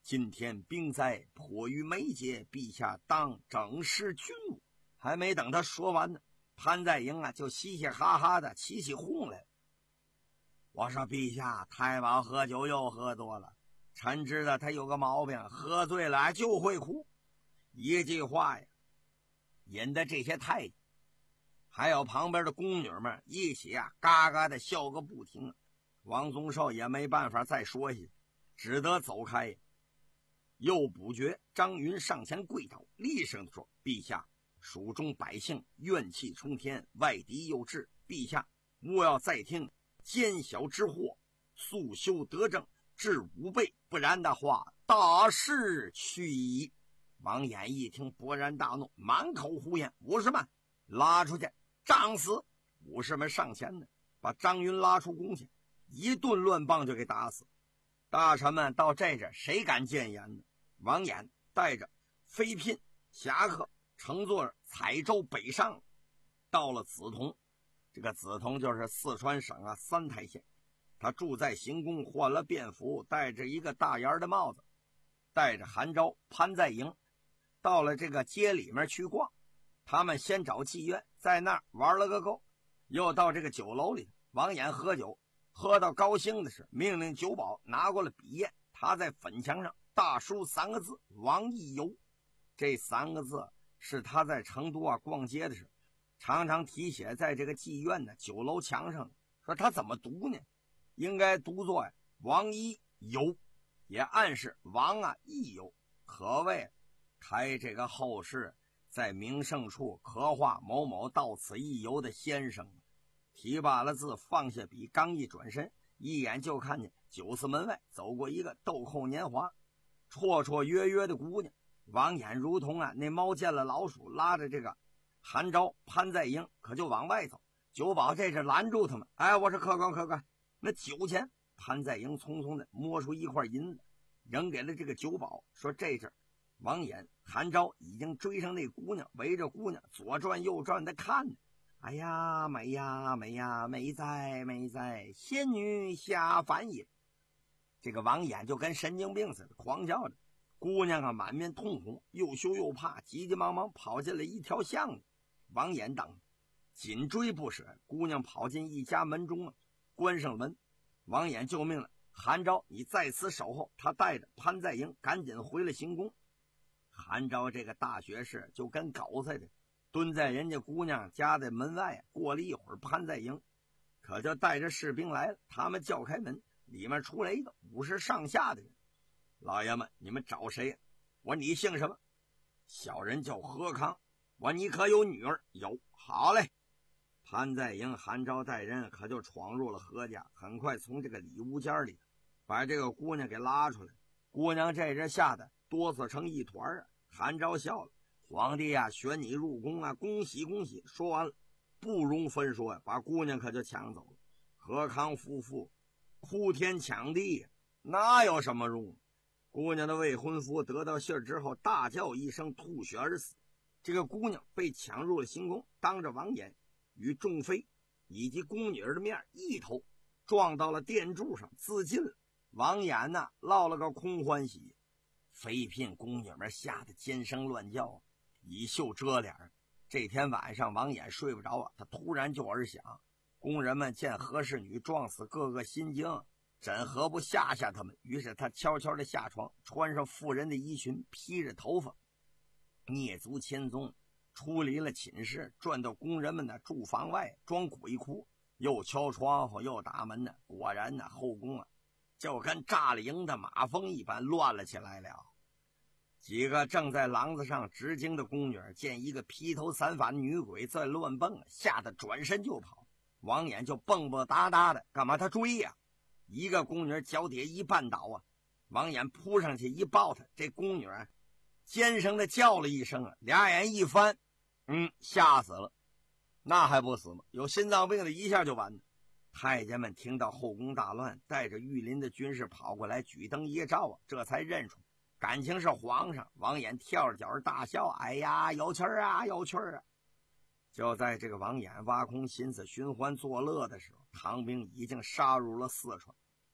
今天兵灾迫于眉睫，陛下当正视军务。还没等他说完呢，潘在营啊就嘻嘻哈哈的起起哄来了。我说陛下，太保喝酒又喝多了，臣知道他有个毛病，喝醉了就会哭。一句话呀，引得这些太监还有旁边的宫女们一起啊嘎嘎的笑个不停。王宗寿也没办法再说下去，只得走开。又不觉张云上前跪倒，厉声地说：陛下，蜀中百姓怨气冲天，外敌又至，陛下勿要再听奸小之祸，速修德政，治武备，不然的话大事去矣。王衍一听勃然大怒，满口胡言。武士们拉出去杖死！武士们上前呢，把张云拉出宫去，一顿乱棒就给打死。大臣们到这阵谁敢谏言呢？王衍带着妃嫔侠客乘坐彩舟北上，到了梓潼。这个梓潼就是四川省啊三台县。他住在行宫，换了便服，戴着一个大檐的帽子，带着韩昭、潘在营到了这个街里面去逛。他们先找妓院，在那儿玩了个够，又到这个酒楼里，王衍喝酒，喝到高兴的是，命令酒保拿过了笔砚，他在粉墙上大书三个字：王一游。这三个字是他在成都啊逛街的时候常常题写在这个妓院的酒楼墙上。说他怎么读呢？应该读作王一游，也暗示王啊一游，可谓开这个后世在名胜处刻画某某到此一游的先生。提罢了字，放下笔，刚一转身，一眼就看见酒肆门外走过一个豆蔻年华、绰绰约约的姑娘。王衍如同啊那猫见了老鼠，拉着这个韩昭、潘在营可就往外走。酒保这是拦住他们，哎，我说客官客官，那酒钱。潘在营匆匆的摸出一块银子，扔给了这个酒保，说这阵王衍、韩昭已经追上那姑娘，围着姑娘左转右转的看呢。哎呀，美呀美呀，美哉美哉，仙女下凡也。这个王衍就跟神经病似的狂叫着，姑娘啊满面通红，又羞又怕，急急忙忙跑进了一条巷子。王衍等紧追不舍，姑娘跑进一家门中啊，关上门。王衍就命了韩昭，你在此守候。他带着潘在营赶紧回了行宫。韩昭这个大学士就跟狗似的蹲在人家姑娘家的门外。过了一会儿，潘在营可就带着士兵来了。他们叫开门，里面出来一个五十上下的人。老爷们，你们找谁？我说你姓什么？小人叫何康。我说你可有女儿？有。好嘞。潘在营、韩昭带人可就闯入了何家，很快从这个里屋间里把这个姑娘给拉出来。姑娘这人吓得哆嗦成一团啊。韩昭笑了，皇帝啊选你入宫啊，恭喜恭喜。说完了不容分说呀，把姑娘可就抢走了。何康夫妇哭天抢地，哪有什么容？姑娘的未婚夫得到信之后大叫一声，吐血而死。这个姑娘被抢入了行宫，当着王衍与众妃以及宫女的面一头撞到了殿柱上自尽了。王衍呢落了个空欢喜。妃嫔宫女们吓得尖声乱叫啊，以袖遮脸。这天晚上王衍睡不着啊，他突然就耳响，宫人们见何氏女撞死，个个心惊，怎何不吓吓他们？于是他悄悄地下床，穿上妇人的衣裙，披着头发，蹑足千踪，出离了寝室，转到宫人们的住房外装鬼哭，又敲窗户又打门呢。果然呢，后宫啊就跟炸了营的马蜂一般乱了起来了。几个正在廊子上执经的宫女见一个披头散发的女鬼在乱蹦，吓得转身就跑。王衍就蹦蹦哒哒的，干嘛他追呀、啊？一个宫女脚底一绊倒啊，王衍扑上去一抱她，这宫女啊尖声的叫了一声啊，俩眼一翻，嗯，吓死了。那还不死吗？有心脏病的一下就完了。太监们听到后宫大乱，带着御林的军士跑过来，举灯一照啊，这才认出感情是皇上。王衍跳着脚大笑，哎呀，有趣儿啊，有趣儿啊！就在这个王衍挖空心思寻欢作乐的时候，唐兵已经杀入了四川。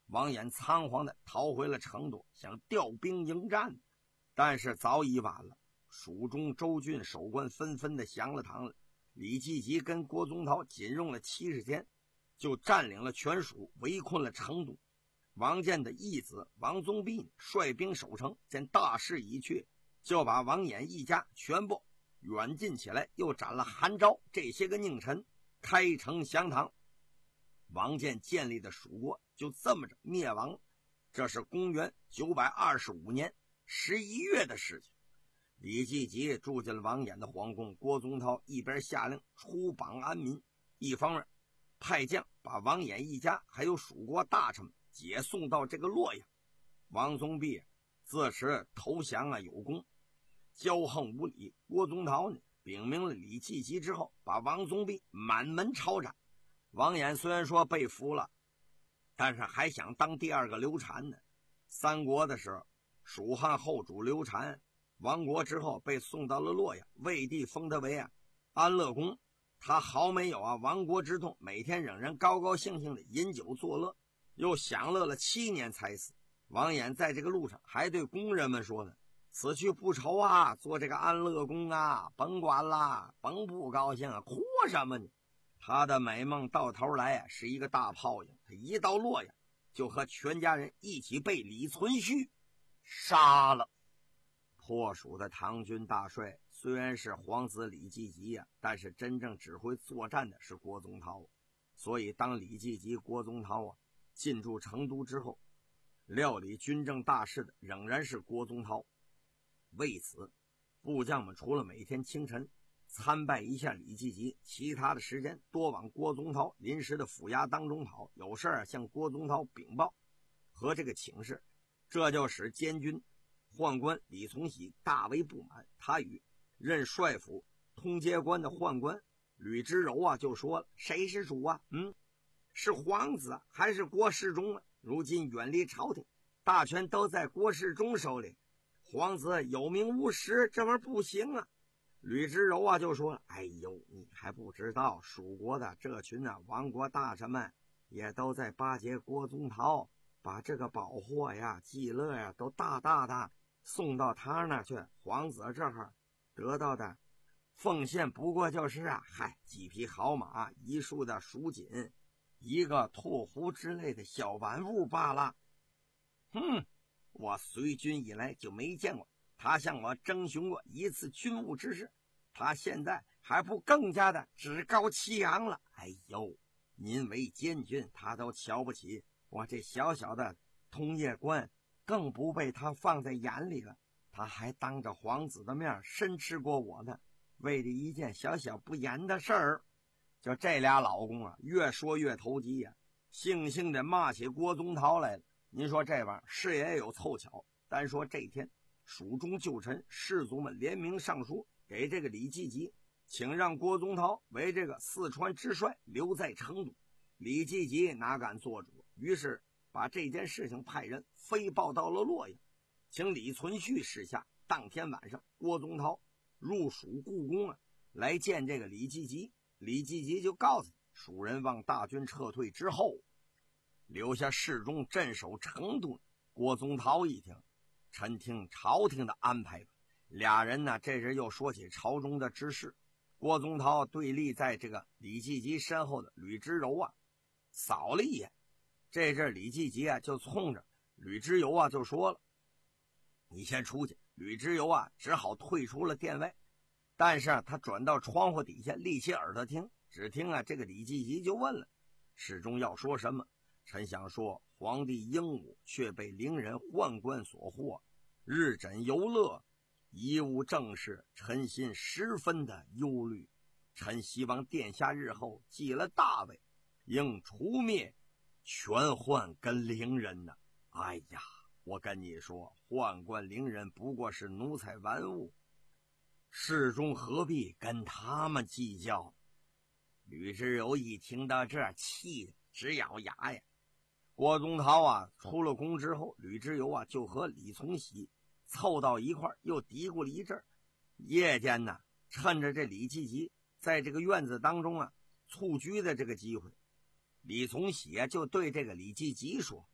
王衍仓皇的逃回了成都，想调兵迎战，但是早已晚了。蜀中州郡守官纷纷的降了唐了。李继吉跟郭宗涛仅用了七十天，就占领了全蜀，围困了成都。王建的义子王宗弼率兵守城，见大势已去，就把王衍一家全部远近起来，又斩了韩昭这些个佞臣，开城降唐。王建建立的蜀国就这么着灭亡了。这是公元九百二十五年十一月的事情。李继吉住进了王衍的皇宫，郭宗涛一边下令出榜安民，一方面派将把王衍一家还有蜀国大臣们解送到这个洛阳。王宗弼自持投降啊有功，骄横无礼。郭宗涛呢禀明了李继吉之后，把王宗弼满门抄斩。王衍虽然说被俘了，但是还想当第二个刘禅呢。三国的时候，蜀汉后主刘禅亡国之后被送到了洛阳，魏帝封他为啊安乐公。他好没有啊亡国之痛，每天仍然高高兴兴的饮酒作乐，又享乐了七年才死。王衍在这个路上还对工人们说呢，此去不愁啊，做这个安乐公啊，甭管啦，甭不高兴啊，哭什么呢？他的美梦到头来啊是一个大泡影。他一到洛阳，就和全家人一起被李存勖杀了。破蜀的唐军大帅虽然是皇子李继吉呀、啊，但是真正指挥作战的是郭宗涛。所以当李继吉、郭宗涛啊进驻成都之后，料理军政大事的仍然是郭宗涛。为此，部将们除了每天清晨参拜一下李继吉，其他的时间多往郭宗涛临时的府衙当中跑，有事儿向郭宗涛禀报和这个请示。这就使监军宦官李从禧大为不满。他与任帅府通街关的宦官吕之柔啊就说了，谁是主啊？嗯，是皇子还是郭世忠啊？如今远离朝廷，大权都在郭世忠手里，皇子有名无实，这玩意儿不行啊。吕之柔啊就说了，哎呦，你还不知道蜀国的这群啊亡国大臣们也都在巴结郭宗涛，把这个宝货呀祭乐呀都大大的送到他那去，皇子这儿得到的奉献不过就是啊嗨几匹好马，一束的蜀锦，一个兔胡之类的小玩物罢了。哼，我随军以来就没见过他向我征询过一次军务之事，他现在还不更加的趾高气扬了。哎呦，您为监军，他都瞧不起我这小小的通夜官，更不被他放在眼里了。他还当着皇子的面申斥过我呢，为了一件小小不言的事儿。就这俩老公啊，越说越投机呀、啊，悻悻的骂起郭宗涛来了。您说这玩意儿是也有凑巧，单说这天蜀中旧臣士族们联名上书给这个李继吉，请让郭宗涛为这个四川之帅，留在成都。李继吉哪敢做主，于是把这件事情派人飞报到了洛阳，请李存勖示下。当天晚上，郭宗涛入蜀故宫啊，来见这个李继吉。李继吉就告诉他，蜀人望大军撤退之后，留下侍中镇守成都。郭宗涛一听，臣听朝廷的安排吧。俩人呢，这时又说起朝中的之事。郭宗涛对立在这个李继吉身后的吕之柔啊，扫了一眼。这阵李继吉啊，就冲着吕之柔啊就说了：“你先出去。”吕之柔啊，只好退出了殿外。但是啊，他转到窗户底下，立起耳朵听。只听啊，这个李继吉就问了：“侍中要说什么？”臣想说，皇帝鹦鹉却被伶人宦官所获，日枕游乐，贻误政事，臣心十分的忧虑。臣希望殿下日后继了大位，应除灭权宦跟伶人呢。哎呀，我跟你说，宦官伶人不过是奴才玩物，侍中何必跟他们计较？吕之柔一听到这，气得直咬牙呀。郭宗涛啊，出了宫之后，吕之柔啊就和李从禧凑到一块，又嘀咕了一阵。夜间呢，趁着这李继吉在这个院子当中啊蹴鞠的这个机会，李从禧啊就对这个李继吉说：“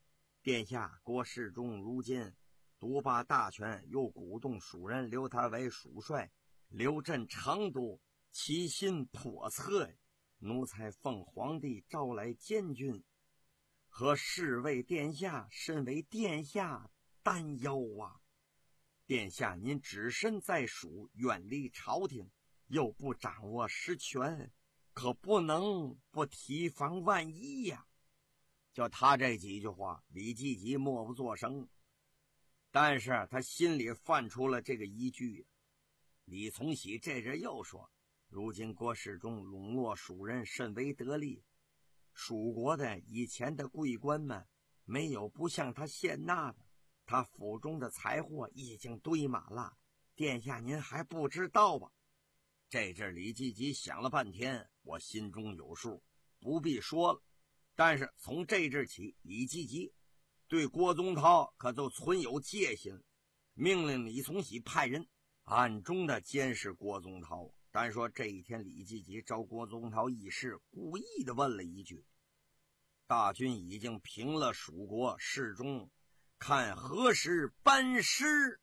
殿下郭世忠如今独霸大权，又鼓动蜀人留他为蜀帅，留镇成都，其心叵测。奴才奉皇帝召来监军，和侍卫殿下身为殿下担忧啊！殿下您只身在蜀，远离朝廷，又不掌握实权，可不能不提防万一呀、啊！就他这几句话，李继吉默不作声，但是他心里泛出了这个依据。李从喜这阵又说，如今郭世忠笼络蜀人甚为得力，蜀国的以前的贵官们没有不向他献纳的，他府中的财货已经堆满了，殿下您还不知道吧？这阵李继吉想了半天，我心中有数，不必说了。但是从这阵起，李继吉对郭宗涛可就存有戒心，命令李从喜派人暗中的监视郭宗涛。单说这一天，李继吉召郭宗涛议事，故意的问了一句：大军已经平了蜀国，世忠看何时班师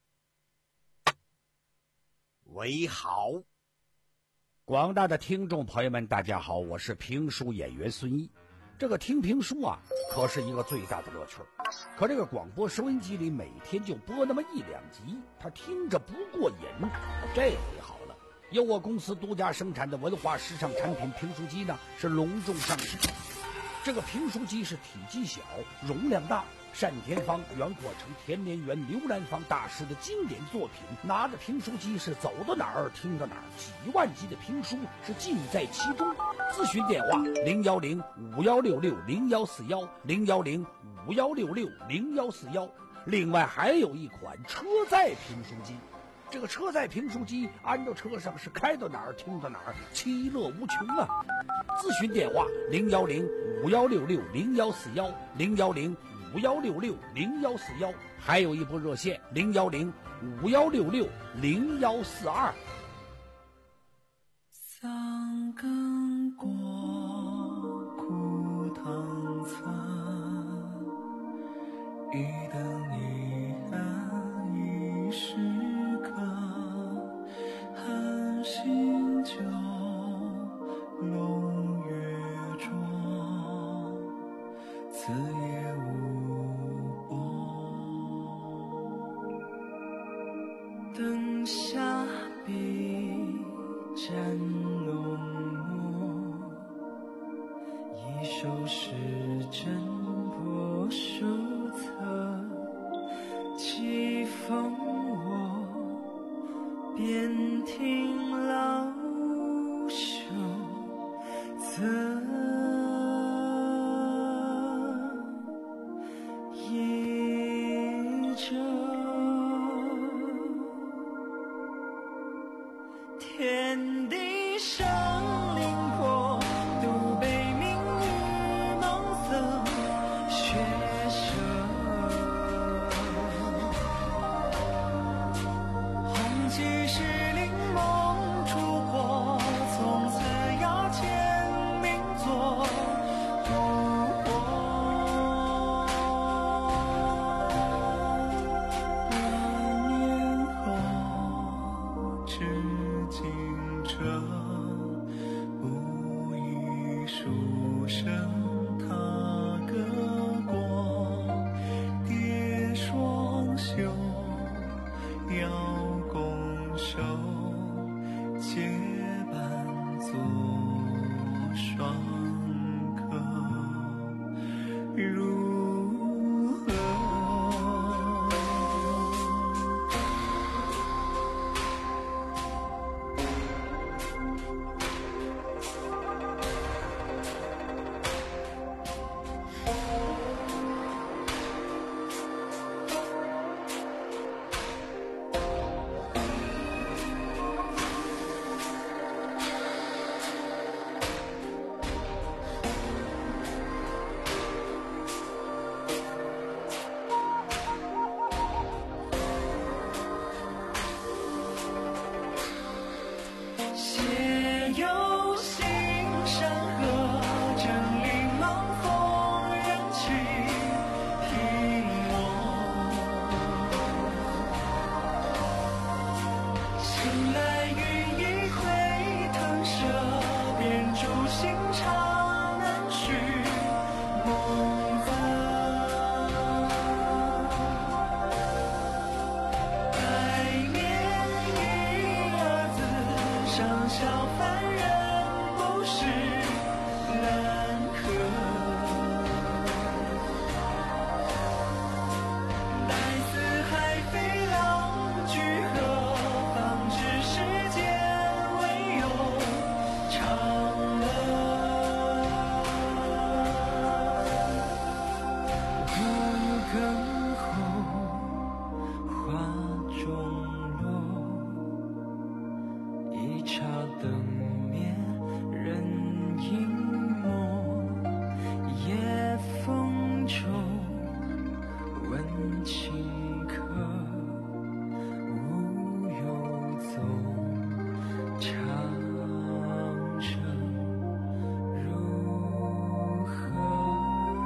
为好？ 广大的听众朋友们，大家好，我是评书演员孙毅。这个听评书啊，可是一个最大的乐趣。可这个广播收音机里每天就播那么一两集，他听着不过瘾。这回好了，由我公司独家生产的文化时尚产品评书机呢，是隆重上市。这个评书机是体积小，容量大，单田芳、袁阔成、田连元、刘兰芳大师的经典作品。拿着评书机是走到哪儿听到哪儿，几万集的评书是尽在其中。咨询电话零幺零五幺六六零幺四幺零幺零五幺六六零幺四幺。另外还有一款车载评书机，这个车载评书机安到车上是开到哪儿听到哪儿，其乐无穷啊！咨询电话零幺零五幺六六零幺四幺零幺零五幺六六零幺四幺，还有一部热线零幺零五幺六六零幺四二。 三更过，枯藤残，一灯一暗一时刻，寒星酒，龙月妆，此夜无波。灯下笔沾浓墨，一首诗真破书册，起风我便听老朽侧一折，天地生灵魄，独悲命运蒙色血色。红旗是令梦烛火，从此要签名作不惑。万年后至今这无一书生踏歌过，叠双袖邀拱手，结伴作双客，如何？写有心山河，正令忙风人去， 笑凡人不是难合。待四海飞浪聚合，方知世间唯有长乐。暮更后，花中落，一朝灯灭，人影没。夜风骤，问情客，无有踪，长城如何？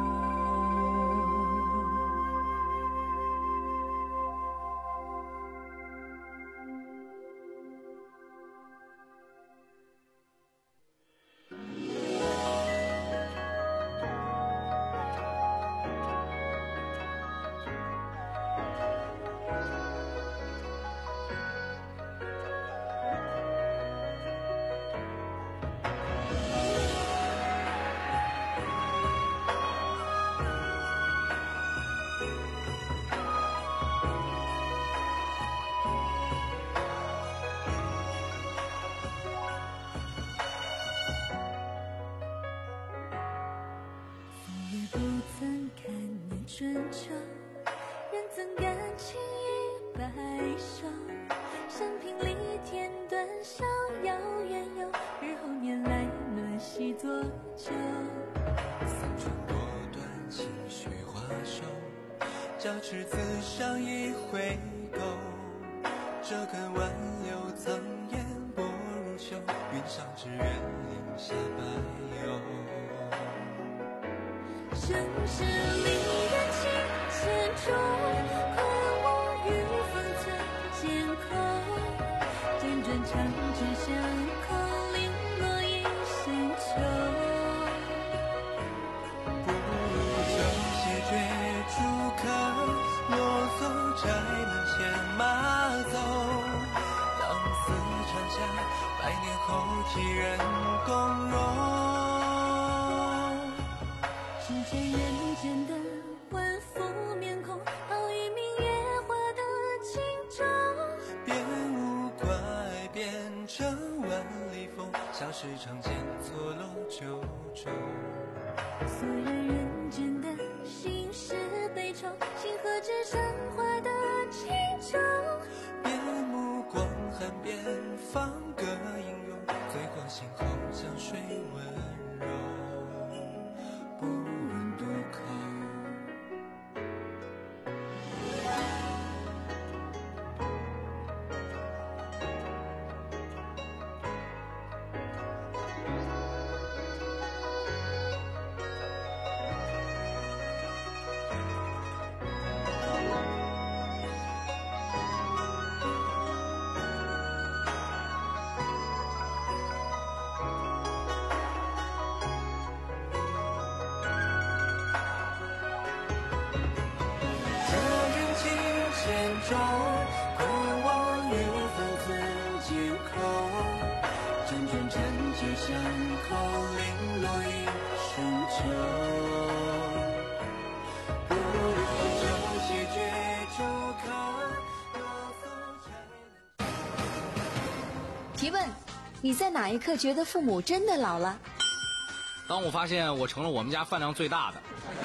也不曾看年春秋，人怎感情已白首？生平历天短，逍遥远游，日后年来暖席作酒。 三春波短，情绪花瘦，交织自上一回勾。这根挽留苍烟薄如秋，云上之月，林下白游。 生是离人情千种，困我于分寸间口。辗转长枝相扣，零落一深秋。 不如就谢绝逐客，落走宅门牵马走。当思长下，百年后几人共荣？ 只见人间的万福面孔，好一名野花的轻舟。 变无怪，变成万里风，像是长剑错落九州。 虽然人间的心事悲愁，星河之上画的轻舟。 变目光寒，变放歌吟咏，醉过醒后江水温柔，不问渡口。千种困望于分寸间口，辗转缠结相扣，零落一深秋。不如就谢绝逐客，落走宅门。 提问：你在哪一刻觉得父母真的老了？ 当我发现我成了我们家饭量最大的。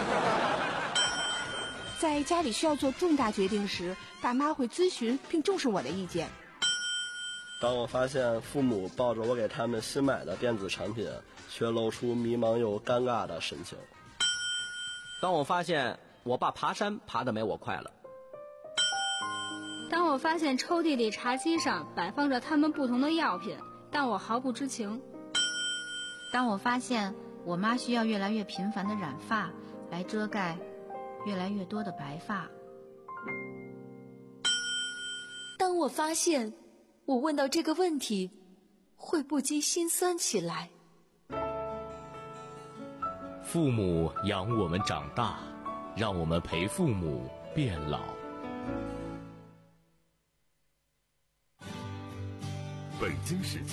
在家里需要做重大决定时，爸妈会咨询并重视我的意见。 当我发现父母抱着我给他们新买的电子产品，却露出迷茫又尴尬的神情。 当我发现我爸爬山爬得没我快了。 当我发现抽屉里茶几上摆放着他们不同的药品，但我毫不知情。 当我发现我妈需要越来越频繁的染发来遮盖越来越多的白发。 当我发现我问到这个问题会不禁心酸起来。 父母养我们长大，让我们陪父母变老。北京时间